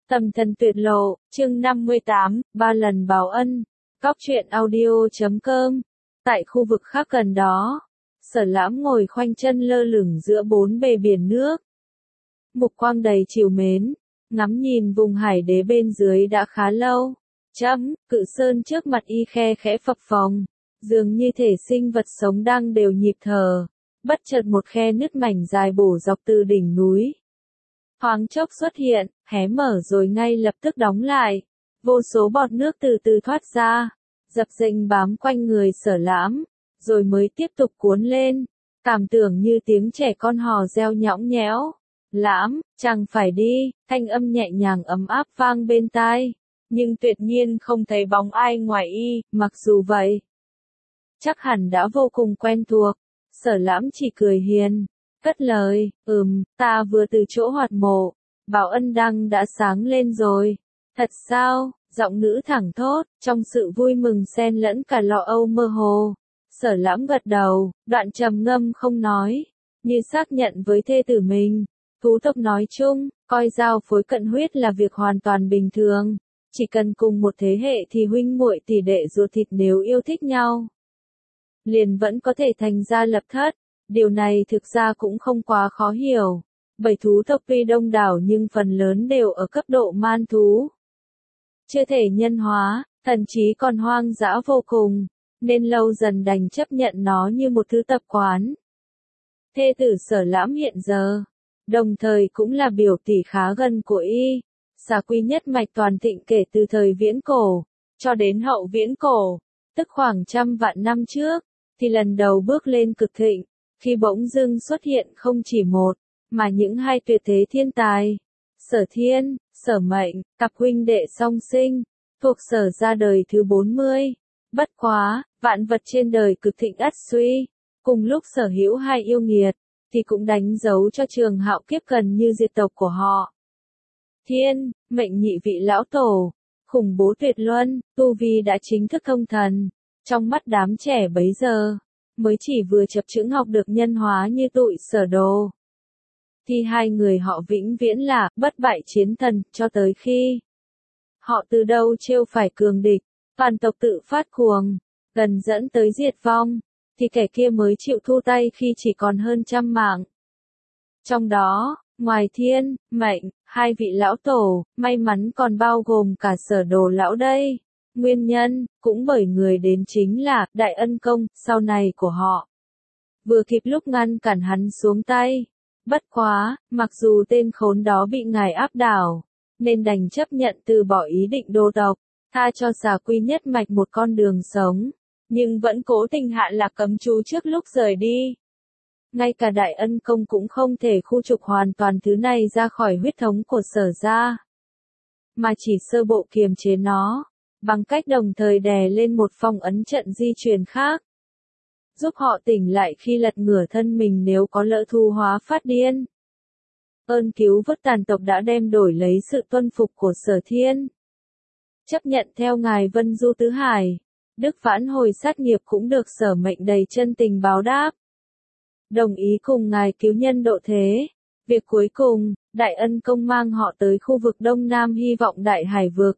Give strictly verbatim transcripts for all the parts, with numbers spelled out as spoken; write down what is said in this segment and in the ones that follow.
Tầm thần tuyệt lộ, chương năm mươi tám, ba lần báo ân. Góc truyện audio.com. Tại khu vực khác gần đó, Sở Lãm ngồi khoanh chân lơ lửng giữa bốn bề biển nước. Mục quang đầy trìu mến, ngắm nhìn vùng hải đế bên dưới đã khá lâu. Chấm, cự sơn trước mặt y khe khẽ phập phồng, dường như thể sinh vật sống đang đều nhịp thở. Bất chợt một khe nứt mảnh dài bổ dọc từ đỉnh núi. Thoáng chốc xuất hiện, hé mở rồi ngay lập tức đóng lại. Vô số bọt nước từ từ thoát ra, dập dềnh bám quanh người Sở Lãm, rồi mới tiếp tục cuốn lên. Cảm tưởng như tiếng trẻ con hò reo nhõng nhẽo. Lãm, chẳng phải đi, thanh âm nhẹ nhàng ấm áp vang bên tai. Nhưng tuyệt nhiên không thấy bóng ai ngoài y, mặc dù vậy. Chắc hẳn đã vô cùng quen thuộc. Sở Lãm chỉ cười hiền, cất lời, ừm, ta vừa từ chỗ hoạt mộ, bảo ân đăng đã sáng lên rồi. Thật sao? Giọng nữ thẳng thốt, trong sự vui mừng xen lẫn cả lo âu mơ hồ. Sở Lãm gật đầu, đoạn trầm ngâm không nói, như xác nhận với thê tử mình. Thú tộc nói chung, coi giao phối cận huyết là việc hoàn toàn bình thường. Chỉ cần cùng một thế hệ thì huynh muội tỷ đệ ruột thịt nếu yêu thích nhau, liền vẫn có thể thành gia lập thất. Điều này thực ra cũng không quá khó hiểu. Bởi thú tộc tuy đông đảo nhưng phần lớn đều ở cấp độ man thú. Chưa thể nhân hóa, thậm chí còn hoang dã vô cùng, nên lâu dần đành chấp nhận nó như một thứ tập quán. Thê tử Sở Lãm hiện giờ, đồng thời cũng là biểu tỷ khá gần của y. Xà Quy nhất mạch toàn thịnh kể từ thời viễn cổ, cho đến hậu viễn cổ, tức khoảng trăm vạn năm trước, thì lần đầu bước lên cực thịnh, khi bỗng dưng xuất hiện không chỉ một, mà những hai tuyệt thế thiên tài. Sở Thiên, Sở Mệnh, cặp huynh đệ song sinh, thuộc Sở ra đời thứ bốn mươi. Bất quá, vạn vật trên đời cực thịnh ắt suy, cùng lúc sở hữu hai yêu nghiệt, thì cũng đánh dấu cho trường hạo kiếp gần như diệt tộc của họ. Thiên, Mệnh nhị vị lão tổ, khủng bố tuyệt luân, tu vi đã chính thức thông thần, trong mắt đám trẻ bấy giờ, mới chỉ vừa chập chững học được nhân hóa như tụi Sở Đồ. Thì hai người họ vĩnh viễn là bất bại chiến thần, cho tới khi họ từ đâu trêu phải cường địch, toàn tộc tự phát cuồng, gần dẫn tới diệt vong, thì kẻ kia mới chịu thu tay khi chỉ còn hơn trăm mạng. Trong đó, ngoài Thiên, Mệnh, hai vị lão tổ, may mắn còn bao gồm cả Sở Đồ lão đây. Nguyên nhân, cũng bởi người đến chính là Đại Ân Công, sau này của họ. Vừa kịp lúc ngăn cản hắn xuống tay. Bất quá, mặc dù tên khốn đó bị ngài áp đảo, nên đành chấp nhận từ bỏ ý định đô tộc, tha cho Xà Quy nhất mạch một con đường sống, nhưng vẫn cố tình hạ lạc cấm chú trước lúc rời đi. Ngay cả Đại Ân Công cũng không thể khu trục hoàn toàn thứ này ra khỏi huyết thống của Sở gia, mà chỉ sơ bộ kiềm chế nó, bằng cách đồng thời đè lên một phong ấn trận di truyền khác, giúp họ tỉnh lại khi lật ngửa thân mình nếu có lỡ thu hóa phát điên. Ơn cứu vớt tàn tộc đã đem đổi lấy sự tuân phục của Sở Thiên. Chấp nhận theo ngài Vân Du Tứ Hải, Đức vãn hồi sát nghiệp cũng được Sở Mệnh đầy chân tình báo đáp. Đồng ý cùng ngài cứu nhân độ thế. Việc cuối cùng, Đại Ân Công mang họ tới khu vực Đông Nam hy vọng Đại Hải vực,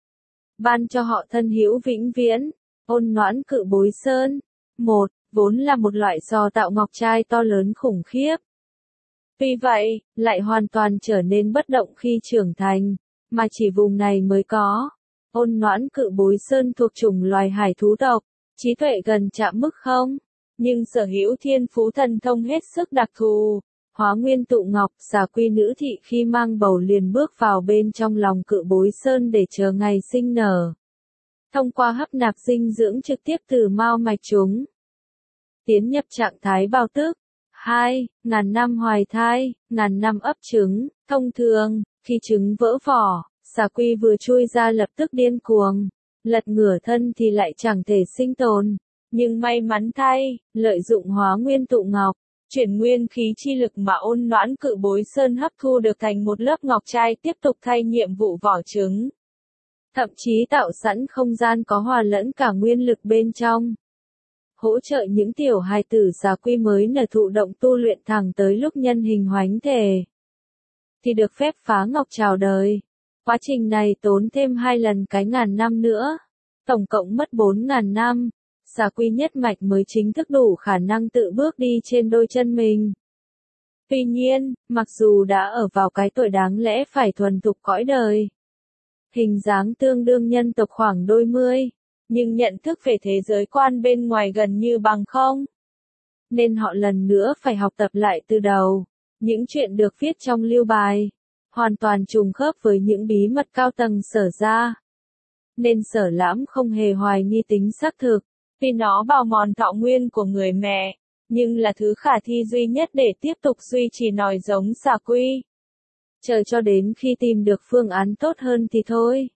ban cho họ thân hữu vĩnh viễn. Ôn Noãn Cự Bối Sơn. Một, vốn là một loại sò tạo ngọc trai to lớn khủng khiếp. Tuy vậy, lại hoàn toàn trở nên bất động khi trưởng thành, mà chỉ vùng này mới có. Ôn Noãn Cự Bối Sơn thuộc chủng loài hải thú tộc, trí tuệ gần chạm mức không, nhưng sở hữu thiên phú thần thông hết sức đặc thù. Hóa nguyên tụ ngọc, Xà Quy nữ thị khi mang bầu liền bước vào bên trong lòng Cự Bối Sơn để chờ ngày sinh nở. Thông qua hấp nạp dinh dưỡng trực tiếp từ mao mạch chúng, tiến nhập trạng thái bào tức. Hai, ngàn năm hoài thai, ngàn năm ấp trứng. Thông thường, khi trứng vỡ vỏ, Xà Quy vừa chui ra lập tức điên cuồng, lật ngửa thân thì lại chẳng thể sinh tồn. Nhưng may mắn thay, lợi dụng hóa nguyên tụ ngọc, chuyển nguyên khí chi lực mà Ôn Noãn Cự Bối Sơn hấp thu được thành một lớp ngọc trai tiếp tục thay nhiệm vụ vỏ trứng. Thậm chí tạo sẵn không gian có hòa lẫn cả nguyên lực bên trong, hỗ trợ những tiểu hài tử Xà Quy mới nở thụ động tu luyện thẳng tới lúc nhân hình hoánh thể, thì được phép phá ngọc chào đời. Quá trình này tốn thêm hai lần cái ngàn năm nữa. Tổng cộng mất bốn ngàn năm. Xà Quy nhất mạch mới chính thức đủ khả năng tự bước đi trên đôi chân mình. Tuy nhiên, mặc dù đã ở vào cái tuổi đáng lẽ phải thuần thục cõi đời, hình dáng tương đương nhân tộc khoảng đôi mươi, nhưng nhận thức về thế giới quan bên ngoài gần như bằng không. Nên họ lần nữa phải học tập lại từ đầu. Những chuyện được viết trong lưu bài, hoàn toàn trùng khớp với những bí mật cao tầng Sở ra. Nên Sở Lãm không hề hoài nghi tính xác thực, vì nó bào mòn thọ nguyên của người mẹ, nhưng là thứ khả thi duy nhất để tiếp tục duy trì nòi giống Xà Quy. Chờ cho đến khi tìm được phương án tốt hơn thì thôi.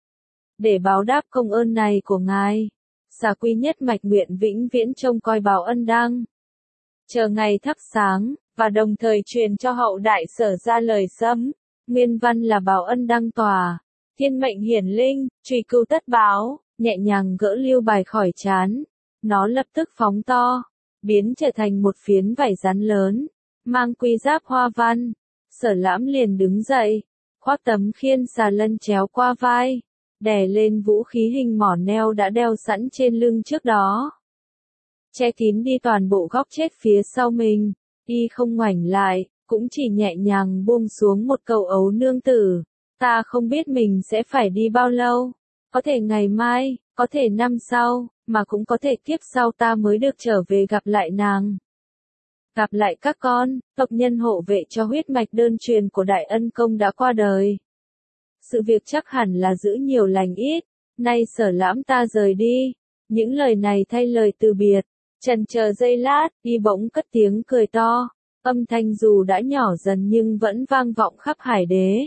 Để báo đáp công ơn này của ngài, Xà Quy nhất mạch nguyện vĩnh viễn trông coi Bảo Ân Đăng. Chờ ngày thắp sáng, và đồng thời truyền cho hậu đại Sở ra lời sấm. Nguyên văn là Bảo Ân Đăng tòa, thiên mệnh hiển linh, truy cưu tất báo, nhẹ nhàng gỡ lưu bài khỏi trán. Nó lập tức phóng to, biến trở thành một phiến vải rắn lớn, mang quy giáp hoa văn. Sở Lãm liền đứng dậy, khoác tấm khiên xà lân chéo qua vai, đè lên vũ khí hình mỏ neo đã đeo sẵn trên lưng trước đó. Che kín đi toàn bộ góc chết phía sau mình, y không ngoảnh lại, cũng chỉ nhẹ nhàng buông xuống một câu ấu nương tử. Ta không biết mình sẽ phải đi bao lâu, có thể ngày mai, có thể năm sau, mà cũng có thể kiếp sau ta mới được trở về gặp lại nàng. Gặp lại các con, tộc nhân hộ vệ cho huyết mạch đơn truyền của Đại Ân Công đã qua đời. Sự việc chắc hẳn là giữ nhiều lành ít, nay Sở Lãm ta rời đi. Những lời này thay lời từ biệt, chần chờ giây lát, y bỗng cất tiếng cười to, âm thanh dù đã nhỏ dần nhưng vẫn vang vọng khắp hải đế.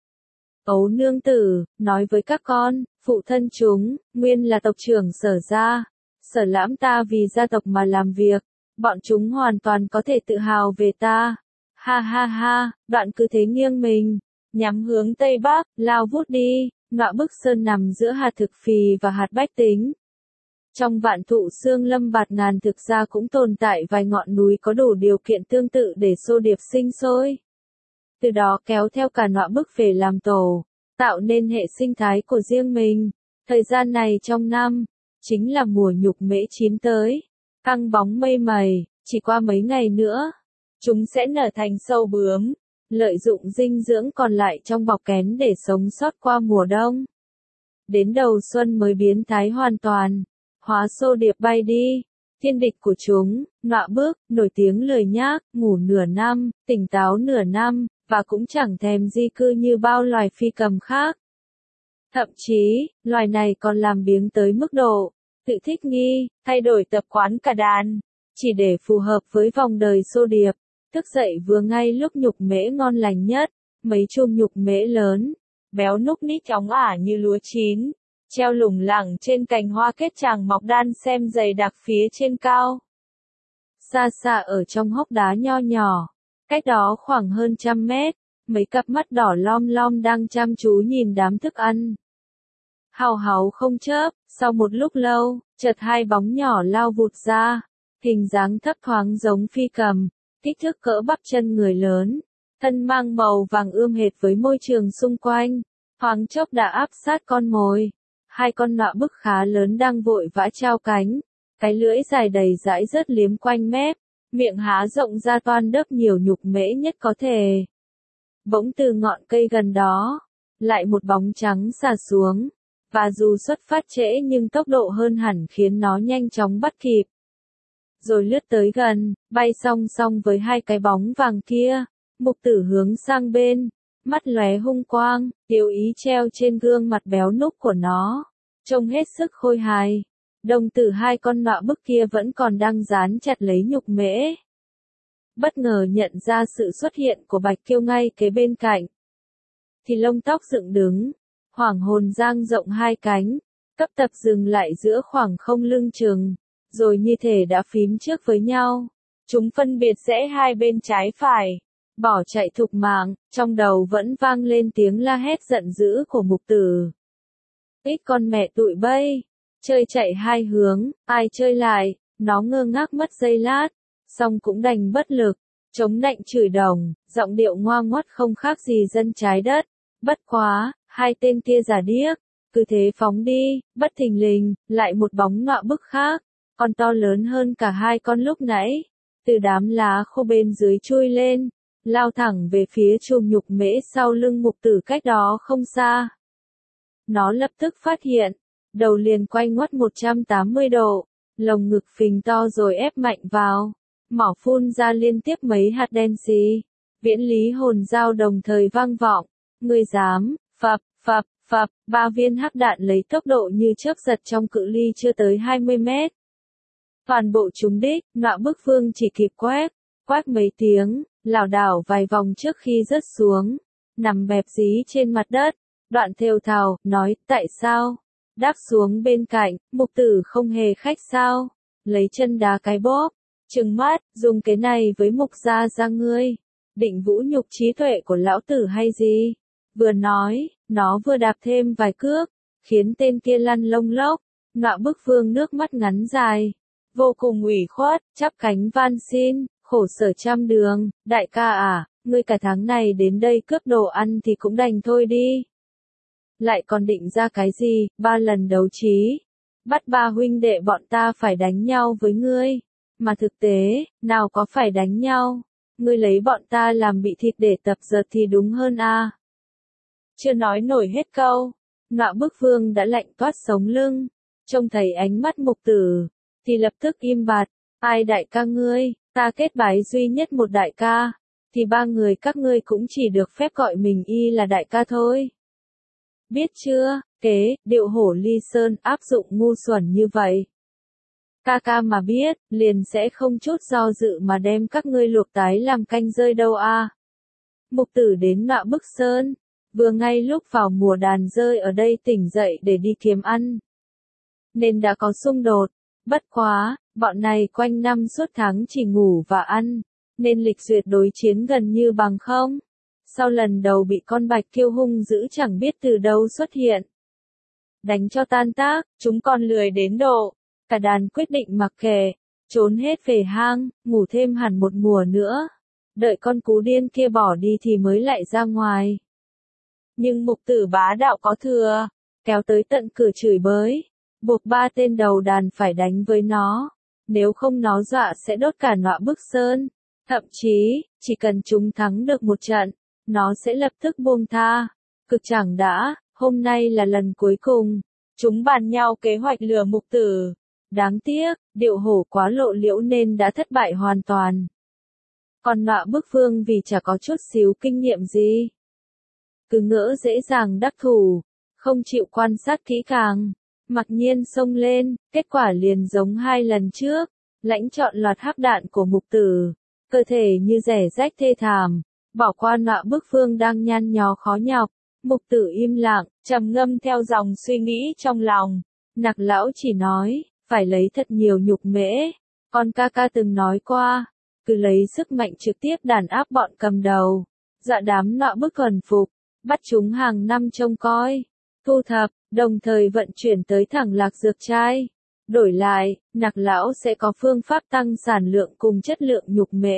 Ấu nương tử, nói với các con, phụ thân chúng, nguyên là tộc trưởng Sở gia. Sở Lãm ta vì gia tộc mà làm việc, bọn chúng hoàn toàn có thể tự hào về ta. Ha ha ha, đoạn cứ thế nghiêng mình, nhắm hướng Tây Bắc, lao vút đi. Nọa Bức Sơn nằm giữa hạt thực phì và hạt bách tính. Trong vạn thụ xương lâm bạt ngàn thực ra cũng tồn tại vài ngọn núi có đủ điều kiện tương tự để xô điệp sinh sôi. Từ đó kéo theo cả Nọa Bức về làm tổ, tạo nên hệ sinh thái của riêng mình. Thời gian này trong năm, chính là mùa nhục mễ chín tới. Căng bóng mây mày, chỉ qua mấy ngày nữa, chúng sẽ nở thành sâu bướm, lợi dụng dinh dưỡng còn lại trong bọc kén để sống sót qua mùa đông. Đến đầu xuân mới biến thái hoàn toàn, hóa xô điệp bay đi. Thiên địch của chúng, Nọa Bức, nổi tiếng lười nhác, ngủ nửa năm, tỉnh táo nửa năm, và cũng chẳng thèm di cư như bao loài phi cầm khác. Thậm chí, loài này còn làm biếng tới mức độ tự thích nghi, thay đổi tập quán cả đàn, chỉ để phù hợp với vòng đời xô điệp. Thức dậy vừa ngay lúc nhục mễ ngon lành nhất, mấy chum nhục mễ lớn, béo núc ních chóng ả như lúa chín, treo lủng lẳng trên cành hoa kết tràng mọc đan xem dày đặc phía trên cao. Xa xa ở trong hốc đá nho nhỏ, cách đó khoảng hơn trăm mét, mấy cặp mắt đỏ lom lom đang chăm chú nhìn đám thức ăn. Hào háo không chớp, sau một lúc lâu, chợt hai bóng nhỏ lao vụt ra, hình dáng thấp thoáng giống phi cầm, kích thước cỡ bắp chân người lớn, thân mang màu vàng ươm hệt với môi trường xung quanh, thoáng chốc đã áp sát con mồi. Hai con Nọa Bức khá lớn đang vội vã trao cánh, cái lưỡi dài đầy dãi rớt liếm quanh mép, miệng há rộng ra toan đớp nhiều nhục mễ nhất có thể. Bỗng từ ngọn cây gần đó, lại một bóng trắng xà xuống, và dù xuất phát trễ nhưng tốc độ hơn hẳn khiến nó nhanh chóng bắt kịp. Rồi lướt tới gần, bay song song với hai cái bóng vàng kia, Mục Tử hướng sang bên, mắt lóe hung quang, tiêu ý treo trên gương mặt béo núc của nó, trông hết sức khôi hài. Đồng tử hai con Nọa Bức kia vẫn còn đang dán chặt lấy nhục mễ. Bất ngờ nhận ra sự xuất hiện của Bạch Kiêu ngay kế bên cạnh, thì lông tóc dựng đứng, hoảng hồn dang rộng hai cánh, cấp tập dừng lại giữa khoảng không lưng chừng, rồi như thể đã phím trước với nhau. Chúng phân biệt rẽ hai bên trái phải, bỏ chạy thục mạng, trong đầu vẫn vang lên tiếng la hét giận dữ của Mục Tử. Ít con mẹ tụi bay, chơi chạy hai hướng, ai chơi lại, nó ngơ ngác mất giây lát, xong cũng đành bất lực, chống nạnh chửi đồng, giọng điệu ngoa ngoắt không khác gì dân trái đất. Bất quá, Hai tên kia giả điếc, cứ thế phóng đi, bất thình lình, lại một bóng ngọ bức khác, còn to lớn hơn cả hai con lúc nãy, từ đám lá khô bên dưới chui lên, lao thẳng về phía chùm nhục mễ sau lưng Mục Tử cách đó không xa. Nó lập tức phát hiện, đầu liền quay ngoắt một trăm tám mươi độ, lồng ngực phình to rồi ép mạnh vào, mỏ phun ra liên tiếp mấy hạt đen xì. Viễn lý hồn dao đồng thời vang vọng, ngươi dám, phập, phập, phập, ba viên hắc đạn lấy tốc độ như chớp giật trong cự ly chưa tới hai mươi mét. Toàn bộ trúng đích, Nọa Bức Vương chỉ kịp quét, quét mấy tiếng, lảo đảo vài vòng trước khi rớt xuống, nằm bẹp dí trên mặt đất, Đoạn thều thào, nói, tại sao? Đáp xuống bên cạnh, Mục Tử không hề khách sao, lấy chân đá cái bóp, trừng mắt, dùng cái này với Mục gia gia ngươi, định vũ nhục trí tuệ của lão tử hay gì? Vừa nói, nó vừa đạp thêm vài cước, khiến tên kia lăn lông lốc, Nọa Bức Vương nước mắt ngắn dài, vô cùng ủy khuất, chắp cánh van xin, khổ sở trăm đường, đại ca à, ngươi cả tháng này đến đây cướp đồ ăn thì cũng đành thôi đi. Lại còn định ra cái gì, ba lần đấu trí, bắt ba huynh đệ bọn ta phải đánh nhau với ngươi, mà thực tế, nào có phải đánh nhau, ngươi lấy bọn ta làm bị thịt để tập dượt thì đúng hơn a. Chưa nói nổi hết câu, Nọa Bức Vương đã lạnh toát sống lưng, trông thấy ánh mắt Mục Tử, thì lập tức im bặt, ai đại ca ngươi, ta kết bái duy nhất một đại ca, thì ba người các ngươi cũng chỉ được phép gọi mình y là đại ca thôi. Biết chưa, kế, điệu hổ ly sơn áp dụng ngu xuẩn như vậy. Ca ca mà biết, liền sẽ không chút do dự mà đem các ngươi luộc tái làm canh rơi đâu a. Mục Tử đến Nọa Bức Sơn, vừa ngay lúc vào mùa đàn rơi ở đây tỉnh dậy để đi kiếm ăn. Nên đã có xung đột, bất quá, bọn này quanh năm suốt tháng chỉ ngủ và ăn, nên lịch duyệt đối chiến gần như bằng không. Sau lần đầu bị con bạch kiêu hung dữ chẳng biết từ đâu xuất hiện. Đánh cho tan tác, chúng còn lười đến độ. Cả đàn quyết định mặc kệ, trốn hết về hang, ngủ thêm hẳn một mùa nữa. Đợi con cú điên kia bỏ đi thì mới lại ra ngoài. Nhưng Mục Tử bá đạo có thừa, kéo tới tận cửa chửi bới, buộc ba tên đầu đàn phải đánh với nó. Nếu không nó dọa sẽ đốt cả Nọa Bức Sơn. Thậm chí, chỉ cần chúng thắng được một trận, nó sẽ lập tức buông tha. Cực chẳng đã, hôm nay là lần cuối cùng. Chúng bàn nhau kế hoạch lừa Mục Tử. Đáng tiếc, điệu hổ quá lộ liễu nên đã thất bại hoàn toàn. Còn Nọa Bức Vương vì chả có chút xíu kinh nghiệm gì. Cứ ngỡ dễ dàng đắc thủ, không chịu quan sát kỹ càng. Mặc nhiên xông lên, kết quả liền giống hai lần trước. Lãnh chọn loạt hắc đạn của Mục Tử. Cơ thể như rẻ rách thê thảm. Bỏ qua Nọa Bức Vương đang nhăn nhó khó nhọc. Mục Tử im lặng, trầm ngâm theo dòng suy nghĩ trong lòng. Nặc lão chỉ nói, phải lấy thật nhiều nhục mễ. Con ca ca từng nói qua, cứ lấy sức mạnh trực tiếp đàn áp bọn cầm đầu. Dọa đám Nọa Bức thuần phục, bắt chúng hàng năm trông coi, thu thập, đồng thời vận chuyển tới thẳng Lạc Dược Trai. Đổi lại, Nặc lão sẽ có phương pháp tăng sản lượng cùng chất lượng nhục mễ.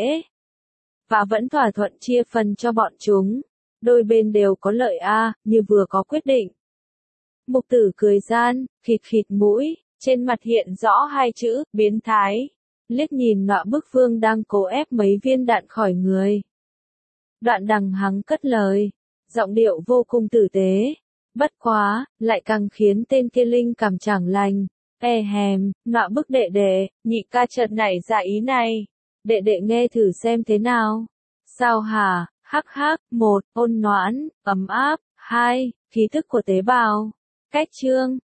Và vẫn thỏa thuận chia phần cho bọn chúng. Đôi bên đều có lợi a, như vừa có quyết định. Mục Tử cười gian, khịt khịt mũi, trên mặt hiện rõ hai chữ, biến thái. Liếc nhìn Nọa Bức Vương đang cố ép mấy viên đạn khỏi người. Đoạn đằng hắng cất lời, giọng điệu vô cùng tử tế. Bất quá, lại càng khiến tên kia linh cảm chẳng lành. E hèm, Nọa Bức đệ đệ, nhị ca chợt nảy ra ý này. Đệ đệ nghe thử xem thế nào. Sao hả? Hắc hắc, một, ôn noãn, ấm áp, hai, khí thức của tế bào. Cách chương.